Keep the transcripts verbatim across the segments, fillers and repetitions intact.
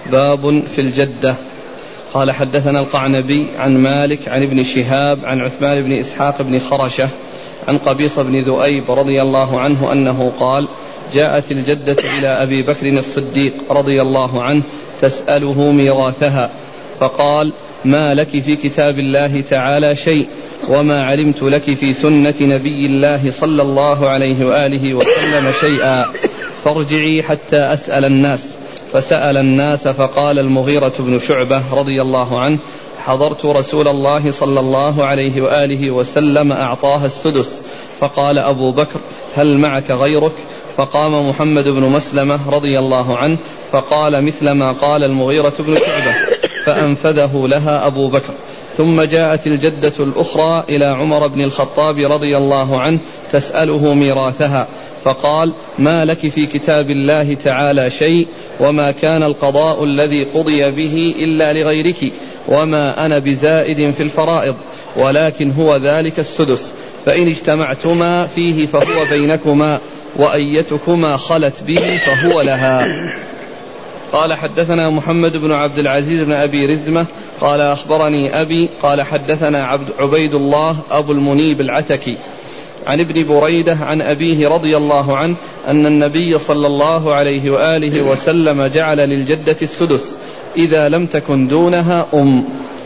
باب في الجدة. قال حدثنا القعنبي عن مالك عن ابن شهاب عن عثمان بن إسحاق بن خرشة عن قبيصة بن ذؤيب رضي الله عنه أنه قال: جاءت الجدة إلى أبي بكر الصديق رضي الله عنه تسأله ميراثها، فقال: ما لك في كتاب الله تعالى شيء، وما علمت لك في سنة نبي الله صلى الله عليه وآله وسلم شيئا، فارجعي حتى أسأل الناس. فسأل الناس فقال المغيرة بن شعبة رضي الله عنه: حضرت رسول الله صلى الله عليه وآله وسلم أعطاها السدس. فقال أبو بكر: هل معك غيرك؟ فقام محمد بن مسلمة رضي الله عنه فقال مثل ما قال المغيرة بن شعبة، فأنفذه لها أبو بكر. ثم جاءت الجدة الأخرى إلى عمر بن الخطاب رضي الله عنه تسأله ميراثها، فقال: ما لك في كتاب الله تعالى شيء، وما كان القضاء الذي قضي به إلا لغيرك، وما أنا بزائد في الفرائض، ولكن هو ذلك السدس، فإن اجتمعتما فيه فهو بينكما، وأيتكما خلت به فهو لها. قال حدثنا محمد بن عبد العزيز بن أبي رزمة قال أخبرني أبي قال حدثنا عبد عبيد الله أبو المنيب العتكي عن ابن بريدة عن أبيه رضي الله عنه أن النبي صلى الله عليه وآله وسلم جعل للجدة السدس إذا لم تكن دونها أم.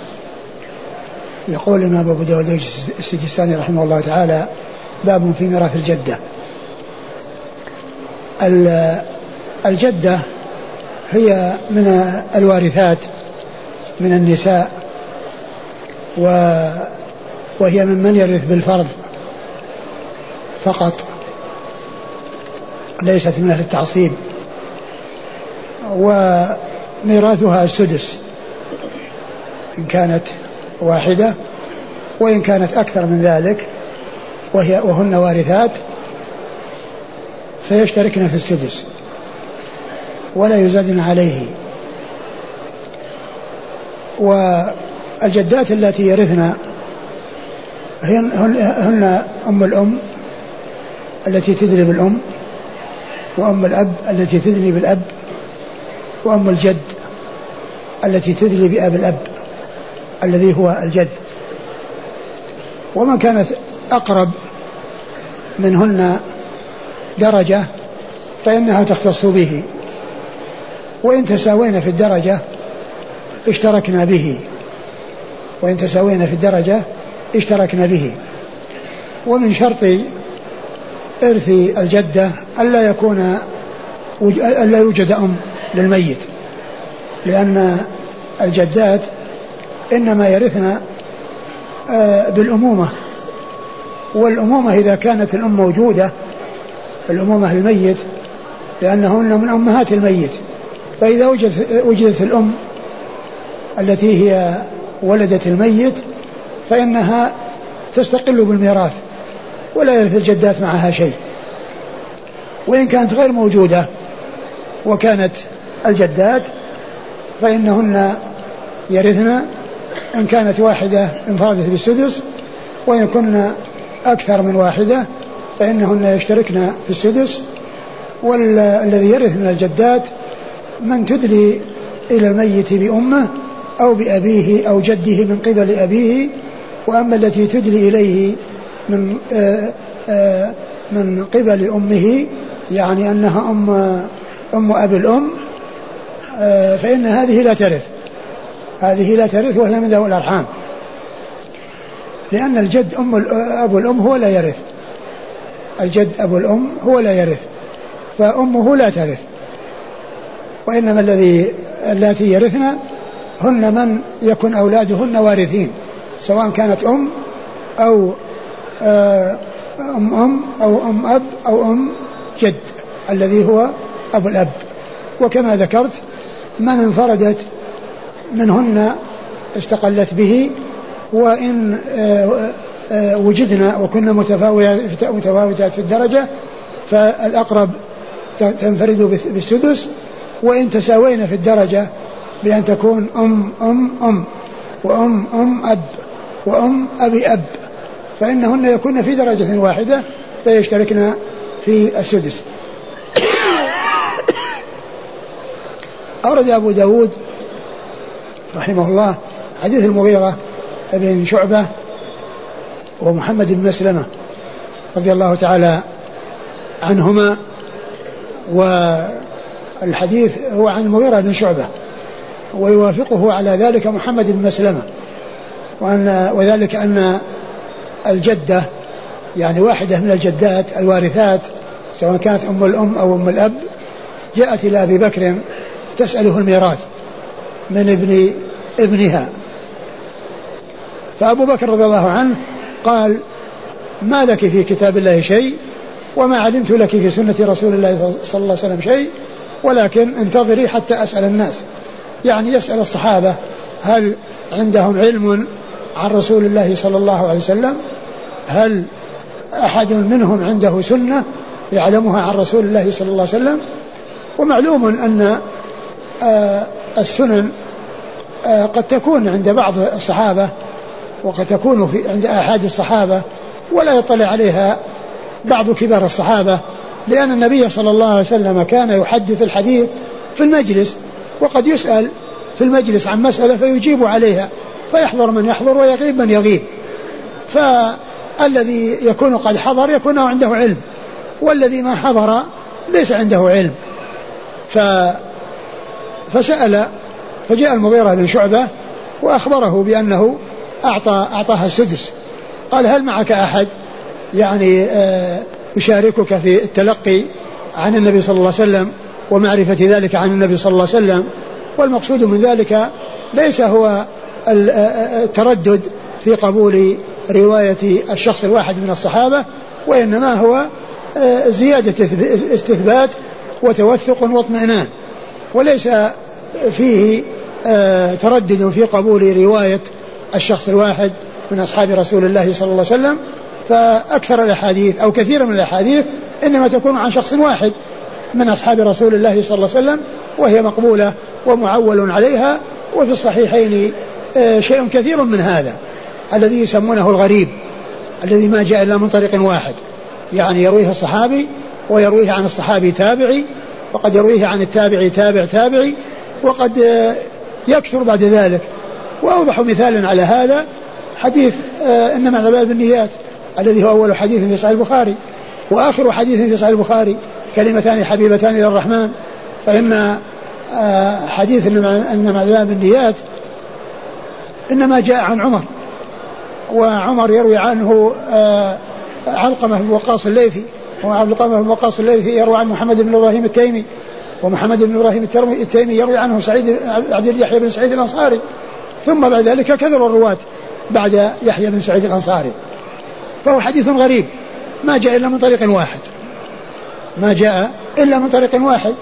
يقول الإمام أبو داود السجستاني رحمه الله تعالى: باب في ميراث الجدة. الجدة هي من الوارثات من النساء، وهي من من يرث بالفرض فقط، ليست من أهل التعصيب، وميراثها السدس إن كانت واحدة، وإن كانت أكثر من ذلك وهي وهن وارثات فيشتركن في السدس ولا يزادن عليه. والجدات التي يرثن هن, هن أم الأم التي تدري بالأم، وأم الأب التي تدري بالأب، وأم الجد التي تدري بأب الأب الذي هو الجد. ومن كانت أقرب منهن درجة فإنها تختص به، وإن تساوين في الدرجة اشتركنا به وإن تساوين في الدرجة اشتركنا به. ومن شرط إرث الجدة ألا يكون ألا يوجد أم للميت، لأن الجدات إنما يرثن بالأمومة، والأمومة إذا كانت الأم موجودة، الأمومة للميت لأنهن من أمهات الميت، فإذا وجدت الأم التي هي ولدت الميت فإنها تستقل بالميراث ولا يرث الجدات معها شيء. وإن كانت غير موجودة وكانت الجدات فإنهن يرثن، إن كانت واحدة انفردت بالسدس، وإن كن أكثر من واحدة فإنهن يشتركن في السدس. والذي يرث من الجدات من تدلي إلى الميت بأمه أو بأبيه أو جده من قبل أبيه. وأما التي تدلي إليه من آآ آآ من قبل أمه، يعني أنها أم أم أبي الأم، فإن هذه لا ترث هذه لا ترث وهي من ذوي الأرحام، لأن الجد أم أبو الأم هو لا يرث، الجد أبو الأم هو لا يرث، فأمه لا ترث. وإنما الذي التي يرثن هن من يكون أولادهن وارثين، سواء كانت أم أو أم أم أو أم أب أو أم جد الذي هو أبو الأب. وكما ذكرت من انفردت منهن استقلت به، وإن وجدنا وكنا متفاوتات في الدرجة فالأقرب تنفرد بالسدس، وإن تساوينا في الدرجة بأن تكون أم أم أم وأم أم أب وأم أبي أب فإنهن يكون في درجة واحدة فيشتركن في السدس. أورد أبو داود رحمه الله حديث المغيرة بن شعبة ومحمد بن مسلمة رضي الله تعالى عنهما، والحديث هو عن المغيرة بن شعبة، ويوافقه على ذلك محمد بن مسلمة، وأن وذلك أن الجدة يعني واحدة من الجدات الوارثات سواء كانت أم الأم أو أم الأب جاءت إلى أبي بكر تسأله الميراث من ابن ابنها، فأبو بكر رضي الله عنه قال ما لك في كتاب الله شيء وما علمت لك في سنة رسول الله صلى الله عليه وسلم شيء، ولكن انتظري حتى أسأل الناس، يعني يسأل الصحابة هل عندهم علم عن رسول الله صلى الله عليه وسلم، هل أحد منهم عنده سنة يعلمها عن رسول الله صلى الله عليه وسلم. ومعلوم أن السنن قد تكون عند بعض الصحابة وقد تكون في عند أحد الصحابة ولا يطلع عليها بعض كبار الصحابة، لأن النبي صلى الله عليه وسلم كان يحدث الحديث في المجلس، وقد يسأل في المجلس عن مسألة فيجيب عليها، فيحضر من يحضر ويغيب من يغيب، فالذي يكون قد حضر يكون عنده علم، والذي ما حضر ليس عنده علم. ف فسأل فجاء المغيرة بن شعبة وأخبره بأنه أعطى أعطاها السدس، قال هل معك أحد يعني يشاركك في التلقي عن النبي صلى الله عليه وسلم ومعرفة ذلك عن النبي صلى الله عليه وسلم؟ والمقصود من ذلك ليس هو التردد في قبول رواية الشخص الواحد من الصحابة، وإنما هو زيادة استثبات وتوثق واطمئنان، وليس فيه تردد في قبول رواية الشخص الواحد من أصحاب رسول الله صلى الله عليه وسلم. فأكثر الأحاديث أو كثير من الأحاديث إنما تكون عن شخص واحد من أصحاب رسول الله صلى الله عليه وسلم، وهي مقبولة ومعول عليها. وفي الصحيحين شيء كثير من هذا الذي يسمونه الغريب، الذي ما جاء إلا من طريق واحد، يعني يرويه الصحابي ويرويه عن الصحابي تابعي، وقد يرويه عن التابعي تابع تابعي، وقد يكثر بعد ذلك. وأوضح مثال على هذا حديث إنما الأعمال بالنيات الذي هو أول حديث في صحيح البخاري وآخر حديث في صحيح البخاري، كلمتان حبيبتان إلى الرحمن. فإن حديث إنما الأعمال بالنيات إنما جاء عن عمر، وعمر يروي عنه علقمة بن وقاص الليثي، وعلقمة بن وقاص الليثي يروي عن محمد بن إبراهيم التيمي، ومحمد بن إبراهيم التيمي يروي عنه سعيد عبد يحيى بن سعيد الأنصاري، ثم بعد ذلك كثر الرواة بعد يحيى بن سعيد الأنصاري. فهو حديث غريب ما جاء إلا من طريق واحد، ما جاء إلا من طريق واحد،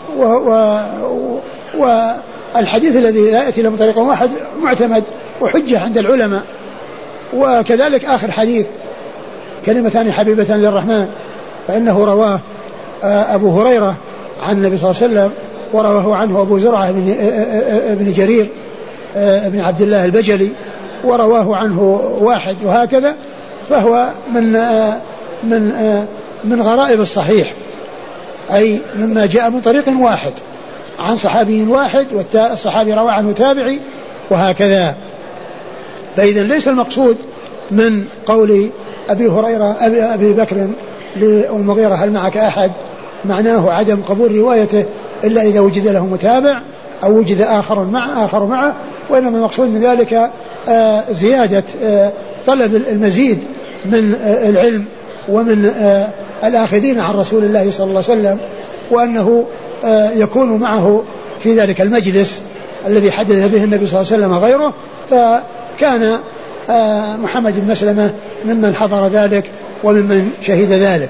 والحديث الذي لا يأتي إلا من طريق واحد معتمد وحجة عند العلماء. وكذلك آخر حديث كلمتان حبيبتان للرحمن، فإنه رواه أبو هريرة عن النبي صلى الله عليه وسلم، ورواه عنه أبو زرعة بن جرير بن عبد الله البجلي، ورواه عنه واحد، وهكذا. فهو من من من غرائب الصحيح، أي مما جاء من طريق واحد عن صحابي واحد، والصحابي روى عنه تابعي، وهكذا. فإذا ليس المقصود من قول أبي هريرة أبي, أبي بكر للمغيرة هل معك أحد معناه عدم قبول روايته إلا إذا وجد له متابع أو وجد آخر مع آخر معه، وإنما المقصود من ذلك زيادة طلب المزيد من العلم ومن الآخذين عن رسول الله صلى الله عليه وسلم، وأنه يكون معه في ذلك المجلس الذي حدث به النبي صلى الله عليه وسلم غيره. فكان محمد بن مسلمة ممن حضر ذلك وممن شهد ذلك.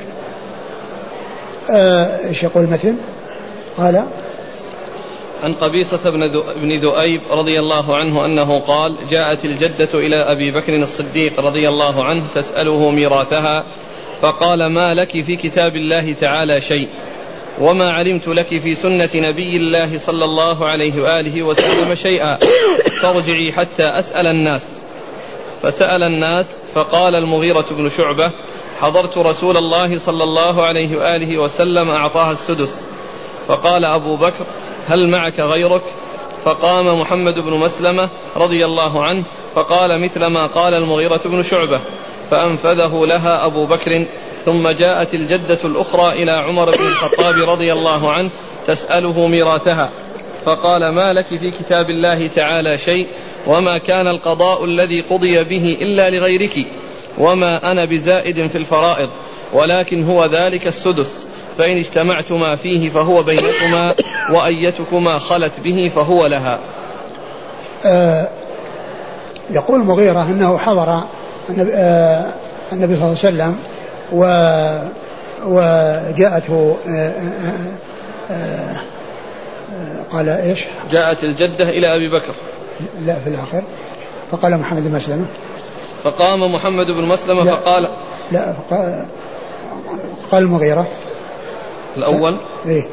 ايش يقول المتن؟ قال عن قبيصة بن ذؤيب رضي الله عنه أنه قال جاءت الجدة إلى أبي بكر الصديق رضي الله عنه تسأله ميراثها، فقال ما لك في كتاب الله تعالى شيء وما علمت لك في سنة نبي الله صلى الله عليه وآله وسلم شيئا، فارجعي حتى أسأل الناس. فسأل الناس، فقال المغيرة بن شعبة حضرت رسول الله صلى الله عليه وآله وسلم أعطاها السدس. فقال أبو بكر هل معك غيرك؟ فقام محمد بن مسلمة رضي الله عنه فقال مثل ما قال المغيرة بن شعبة فأنفذه لها أبو بكر. ثم جاءت الجدة الأخرى إلى عمر بن الخطاب رضي الله عنه تسأله ميراثها فقال ما لك في كتاب الله تعالى شيء وما كان القضاء الذي قضي به إلا لغيرك وما أنا بزائد في الفرائض ولكن هو ذلك السدس فإن اجتمعتما فيه فهو بينكما وأيتكما خلت به فهو لها. آه يقول المغيرة أنه حضر النبي, آه النبي صلى الله عليه وسلم و وجاءته آه آه آه قال إيش جاءت الجدة إلى أبي بكر لا في الآخر فقال محمد بن مسلمة فقام محمد بن مسلمة لا فقال لا فقال قال المغيرة الأول إيه؟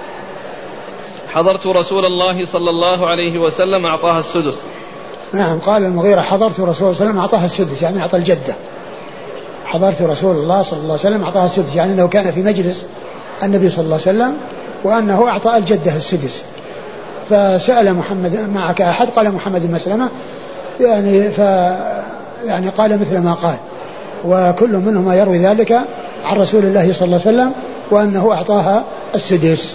حضرت رسول الله صلى الله عليه وسلم أعطاها السدس. نعم قال المغيرة حضرت رسول الله صلى الله عليه وسلم أعطاها السدس يعني أعطى الجدة. حضرت رسول الله صلى الله عليه وسلم أعطاها السدس يعني أنه كان في مجلس النبي صلى الله عليه وسلم وأنه أعطى الجدة السدس. فسأل محمد معك أحد قال محمد بن مسلمة يعني ف يعني قال مثل ما قال وكل منهما يروي ذلك عن رسول الله صلى الله عليه وسلم وأنه أعطاها السدس.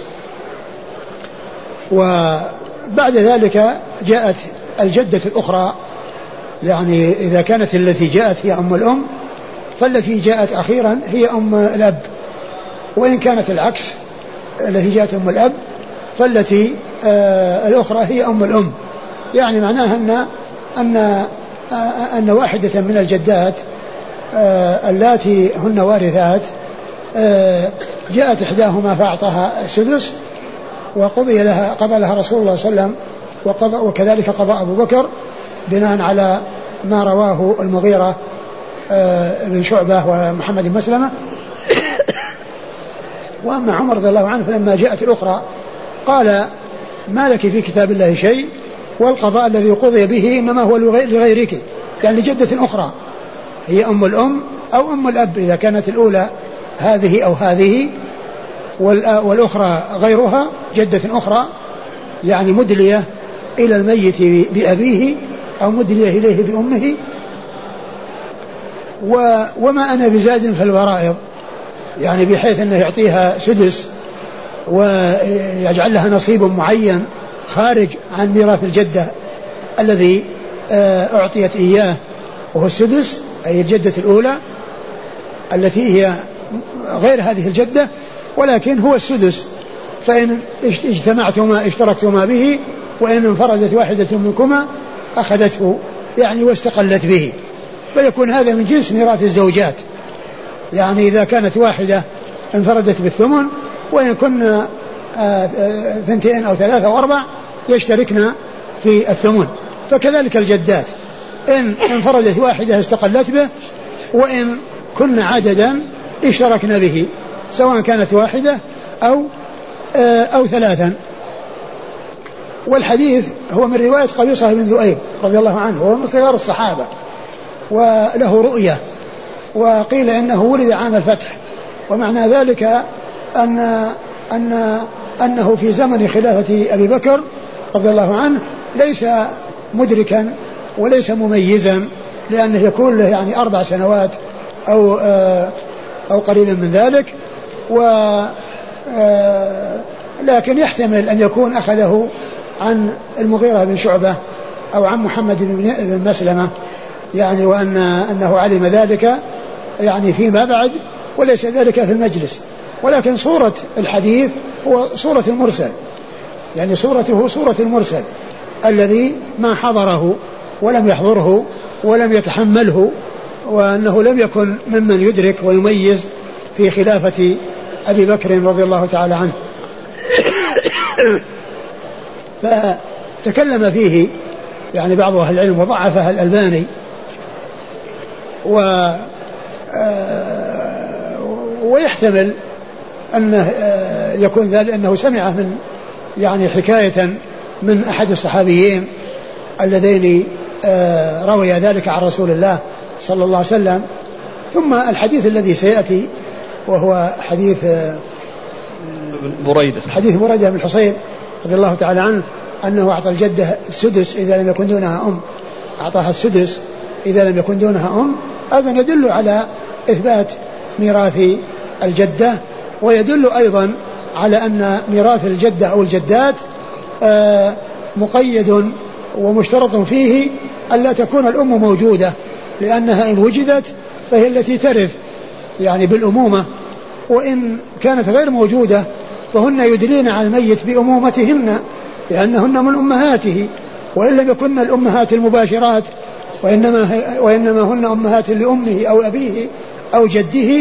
وبعد ذلك جاءت الجدة الأخرى يعني إذا كانت التي جاءت هي أم الأم فالتي جاءت أخيرا هي أم الأب وإن كانت العكس التي جاءت أم الأب فالتي آه الأخرى هي أم الأم يعني معناها أن أن آه أن واحدة من الجدات آه اللاتي هن وارثات آه جاءت إحداهما فأعطاها السدس وقضي لها قضى لها رسول الله صلى الله عليه وسلم وقضى وكذلك قضى أبو بكر بناء على ما رواه المغيرة آه بن شعبة ومحمد بن مسلمة. وأما عمر رضي الله عنه فلما جاءت الأخرى قال ما لك في كتاب الله شيء والقضاء الذي قضي به إنما هو لغيرك يعني جدة أخرى هي أم الأم أو أم الأب إذا كانت الأولى هذه أو هذه والأخرى غيرها جدة أخرى يعني مدلية إلى الميت بأبيه أو مدلية إليه بأمه. وما أنا بزاد في الورائض يعني بحيث أنه يعطيها سدس ويجعل لها نصيب معين خارج عن ميراث الجدة الذي أعطيت إياه وهو السدس أي الجدة الأولى التي هي غير هذه الجدة ولكن هو السدس فإن اجتمعتما اشتركتما به وإن انفردت واحدة منكما أخذته يعني واستقلت به فيكون هذا من جنس ميراث الزوجات يعني إذا كانت واحدة انفردت بالثمن وإن كنا ثنتين أو ثلاثة أو أربع يشتركنا في الثمن فكذلك الجدات إن انفردت واحدة استقلت به وإن كنا عددا اشتركنا به سواء كانت واحدة أو أو ثلاثا. والحديث هو من رواية قبيصة بن ذؤيب رضي الله عنه وهو من صغار الصحابة وله رؤية وقيل إنه ولد عام الفتح ومعنى ذلك أن أن أنه في زمن خلافة أبي بكر رضي الله عنه ليس مدركا وليس مميزا لأنه يكون له يعني أربع سنوات أو أو قريبا من ذلك و لكن يحتمل أن يكون أخذه عن المغيرة بن شعبة أو عن محمد بن مسلمة يعني وأن أنه علم ذلك يعني فيما بعد وليس ذلك في المجلس ولكن صورة الحديث هو صورة المرسل يعني صورته صورة المرسل الذي ما حضره ولم يحضره ولم يتحمله وأنه لم يكن ممن يدرك ويميز في خلافة أبي بكر رضي الله تعالى عنه. فتكلم فيه يعني بعض أهل العلم وضعفه الألباني و ويحتمل أنه يكون ذلك أنه سمع من يعني حكاية من أحد الصحابيين اللذين روي ذلك عن رسول الله صلى الله عليه وسلم. ثم الحديث الذي سيأتي وهو حديث بريدة حديث بريدة بن الحصيب رضي الله تعالى عنه أنه أعطى الجدة السدس إذا لم يكن دونها أم، أعطاها السدس إذا لم يكن دونها أم، هذا يدل على إثبات ميراث الجدة. ويدل أيضا على أن ميراث الجدة أو الجدات مقيد ومشترط فيه ألا تكون الأم موجودة، لأنها إن وجدت فهي التي ترث يعني بالأمومة، وإن كانت غير موجودة فهن يدلين على الميت بأمومتهن لأنهن من أمهاته، وإن لم يكن الأمهات المباشرات وإنما, وإنما هن أمهات لأمه أو أبيه أو جده،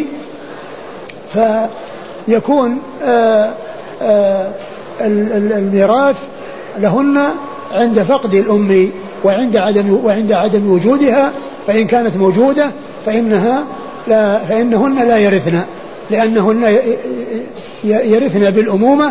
فيكون آآ آآ الميراث لهن عند فقد الأم وعند عدم, وعند عدم وجودها. فإن كانت موجودة فإنها لا فإنهن لا يرثن، لأنهن يرثن بالأمومة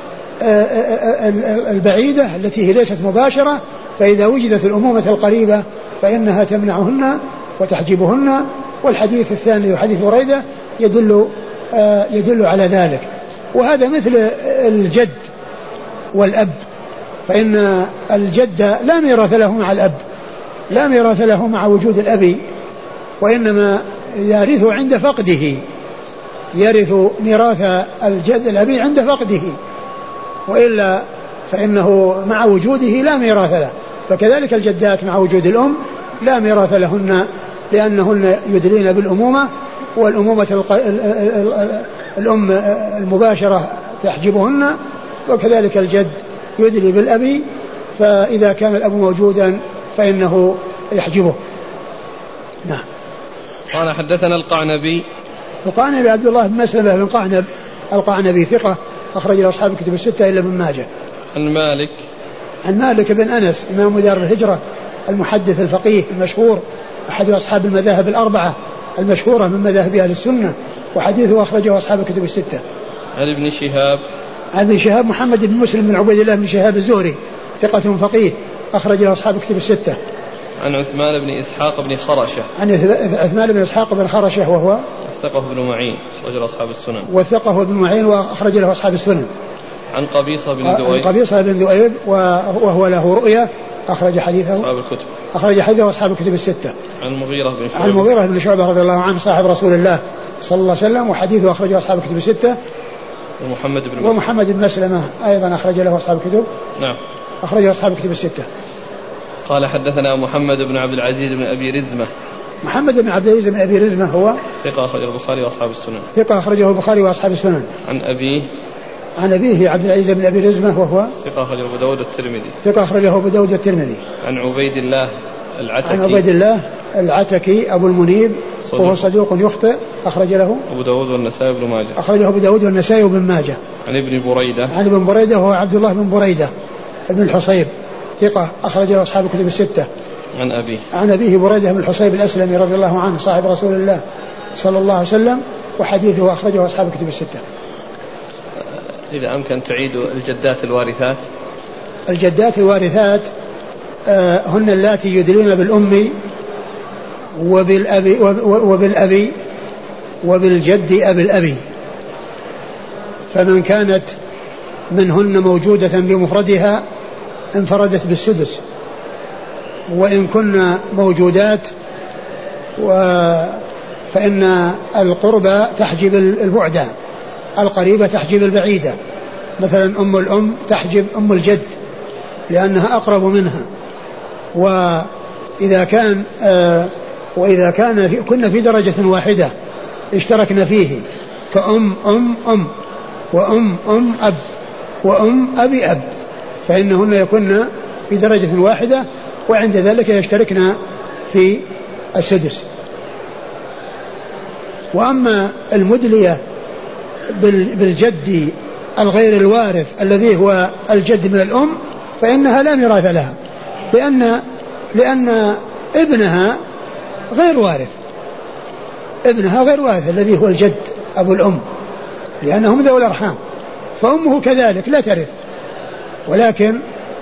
البعيدة التي هي ليست مباشرة، فإذا وجدت الأمومة القريبة فإنها تمنعهن وتحجبهن. والحديث الثاني وحديث بريدة يدل يدل على ذلك. وهذا مثل الجد والأب، فإن الجد لا ميراث له مع الأب، لا ميراث له مع وجود الأب، وإنما يرث عند فقده، يرث ميراث الجد الأبي عند فقده، وإلا فإنه مع وجوده لا ميراث له. فكذلك الجدات مع وجود الأم لا ميراث لهن، لأنهن يدلين بالأمومة، والأمومة الأم المباشرة تحجبهن، وكذلك الجد يدلي بالأبي، فإذا كان الأب موجودا فإنه يحجبه. نعم. قال حدثنا القعنبي. القعنبي عبد الله بن مسلمة بن قعنب القعنبي ثقة أخرج له أصحاب الكتب الستة إلا ابن ماجه. عن مالك. عن مالك بن أنس إمام دار الهجرة المحدث الفقيه المشهور، أحد أصحاب المذاهب الأربعة المشهورة من مذاهب أهل السنة، وحديثه أخرجه أصحاب الكتب الستة. عن ابن شهاب. عن ابن شهاب محمد بن مسلم بن عبيد الله بن شهاب الزهري ثقة فقيه أخرج له أصحاب الكتب الستة. عن عثمان بن إسحاق بن خرشة. عن عثمان بن إسحاق بن خرشة وهو وثقه ابن معين أخرج له أصحاب السنن. وثقه ابن معين وأخرج له أصحاب السنن. عن قبيصة بن ذؤيب. عن قبيصة بن ذؤيب وهو له رؤية أخرج حديثه أصحاب الكتب. أخرج حديثه أصحاب الكتب الستة. عن المغيرة بن شعبة. عن المغيرة بن شعبة رضي الله عنه صاحب رسول الله صلى الله عليه وسلم، وحديثه أخرجه أصحاب الكتب الستة. ومحمد بن مسلمة. ومحمد بن مسلمة أيضا أخرج له أصحاب الكتب. نعم. أخرجه أصحاب الكتب الستة. قال حدثنا محمد بن عبد العزيز بن أبي رزمة. محمد بن عبد العزيز بن أبي رزمة هو ثقة أخرجه البخاري وأصحاب السنن. ثقة أخرجه البخاري وأصحاب السنن. عن أبيه. عن أبيه عبد العزيز بن أبي رزمة وهو ثقة أخرجه أبو داود الترمذي. ثقة أخرجه أبو داود الترمذي. عن عبيد الله العتكي. عن عبيد الله العتكي أبو المنيب وهو صدوق يخطئ أخرج له أبو داود والنسائي وابن ماجه. أخرجه أبو داود والنسائي وابن ماجه. عن ابن بريدة. عن ابن بريدة وهو عبد الله بن بريدة ابن الحصيب ثقة أخرج له أصحاب الكتب الستة. عن أبيه. عن أبيه بريدة بن الحصيب الأسلمي رضي الله عنه صاحب رسول الله صلى الله عليه وسلم، وحديثه أخرجه أصحاب الكتب الستة. إذا أمكن تعيد الجدات الوارثات. الجدات الوارثات آه هن اللاتي يدلين بالأم وبالأبي, وبالأبي وبالجد أبي الأبي، فمن كانت منهن موجودة بمفردها انفردت بالسدس، وإن كن موجودات فإن القربى تحجب البعدة، القريبة تحجب البعيدة، مثلا أم الأم تحجب أم الجد لأنها أقرب منها. وإذا كان آه وإذا كان في كنا في درجة واحدة اشتركنا فيه كأم أم أم وأم أم أب وأم أبي أب، فإنهن يكون في درجة واحدة، وعند ذلك يشتركنا في السدس. وأما المدلية بالجد الغير الوارث الذي هو الجد من الأم فإنها لا ميراث لها، لأن لأن ابنها غير وارث، ابنها غير وارث الذي هو الجد أبو الأم، لأنهم ذوي الأرحام، فأمه كذلك لا ترث. ولكن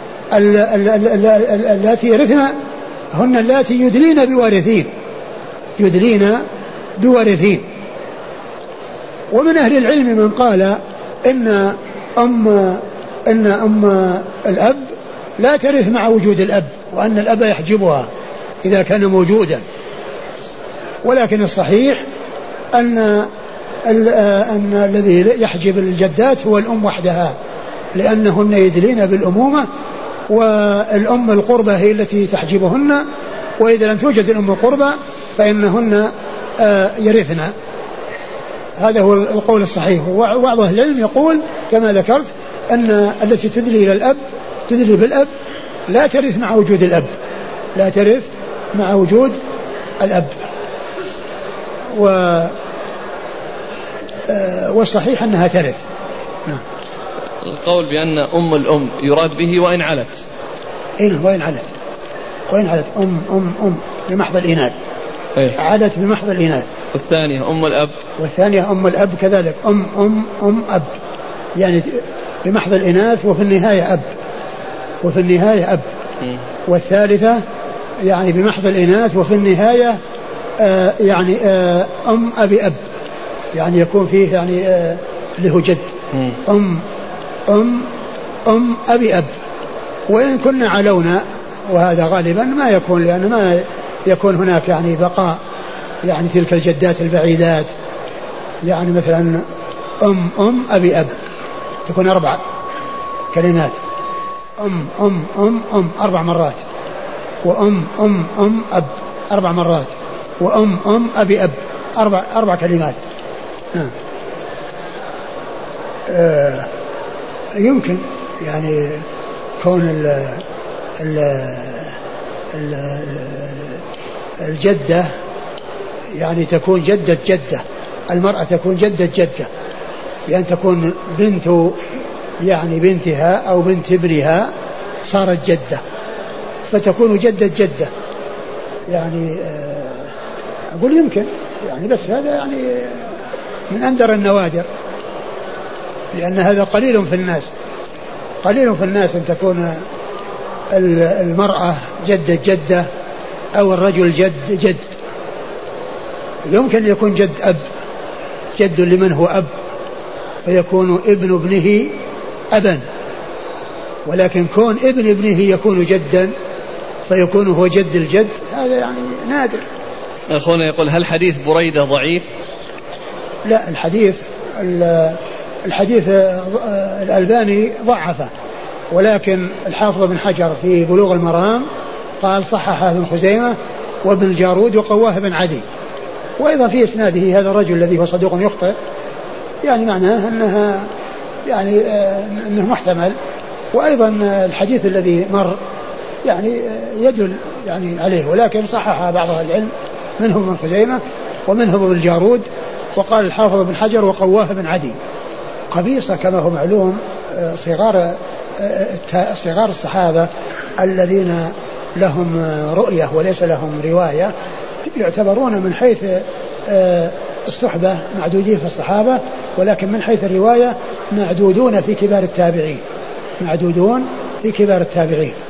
اللاتي يرثن هن اللاتي يدلين بوارثين، يدلين بوارثين. ومن أهل العلم من قال إن أم إن أم الأب لا ترث مع وجود الأب، وأن الأب يحجبها إذا كان موجودا. ولكن الصحيح أن أن الذي يحجب الجدات هو الأم وحدها، لأنهن يدلين بالأمومة، والأم القربة هي التي تحجبهن، وإذا لم توجد الأم القربة فإنهن يرثن. هذا هو القول الصحيح. وبعض أهل العلم يقول كما ذكرت أن التي تدلي إلى الأب تدلي بالأب لا ترث مع وجود الأب، لا ترث مع وجود الأب. و والصحيح أنها ترث. نعم. القول بأن أم الأم يراد به وإن علت. إيه وإن علت، وإن علت أم أم أم بمحض الإناث. إيه؟ علت بمحض الإناث. والثانية أم الأب. والثانية أم الأب كذلك، أم أم أم أب، يعني بمحض الإناث وفي النهاية أب، وفي النهاية أب. م. والثالثة يعني بمحض الإناث وفي النهاية آه يعني آه أم أبي أب، يعني يكون فيه يعني آه اللي هو جد. م. أم أم أم أبي أب. وإن كنا علونا، وهذا غالبا ما يكون، لأن ما يكون هناك يعني بقاء يعني تلك الجدات البعيدات، يعني مثلا أم أم أبي أب تكون أربع كلمات، أم أم أم أم أربع مرات، وأم أم أم أب أربع مرات، وأم أم أبي أب أربع أربع كلمات. نعم. آه يمكن يعني كون ال ال ال الجدة يعني تكون جدة جدة، المرأة تكون جدة جدة، بأن تكون بنت يعني بنتها أو بنت ابنها صارت جدة، فتكون جدة جدة يعني. أقول يمكن يعني، بس هذا يعني من أندر النوادر، لأن هذا قليل في الناس، قليل في الناس أن تكون المرأة جدة جدة أو الرجل جد جد. يمكن يكون جد أب، جد لمن هو أب، فيكون ابن ابنه أبا، ولكن كون ابن ابنه يكون جدا فيكون هو جد الجد، هذا يعني نادر. أخونا يقول هل حديث بريدة ضعيف؟ لا، الحديث الحديث الألباني ضعفه، ولكن الحافظ بن حجر في بلوغ المرام قال صححه ابن خزيمة وابن الجارود وقواه بن عدي. وأيضا في إسناده هذا الرجل الذي هو صدوق يخطئ، يعني معناه أنها يعني أنه محتمل. وأيضا الحديث الذي مر يعني يدل يعني عليه، ولكن صحح بعض أهل العلم منهم ابن خزيمة ومنهم ابن الجارود. وقال الحافظ بن حجر وقواه بن عدي. قبيصة كما هو معلوم صغار صغار الصحابة الذين لهم رؤية وليس لهم رواية يعتبرون من حيث الصحبة معدودين في الصحابة، ولكن من حيث الرواية معدودون في كبار التابعين، معدودون في كبار التابعين.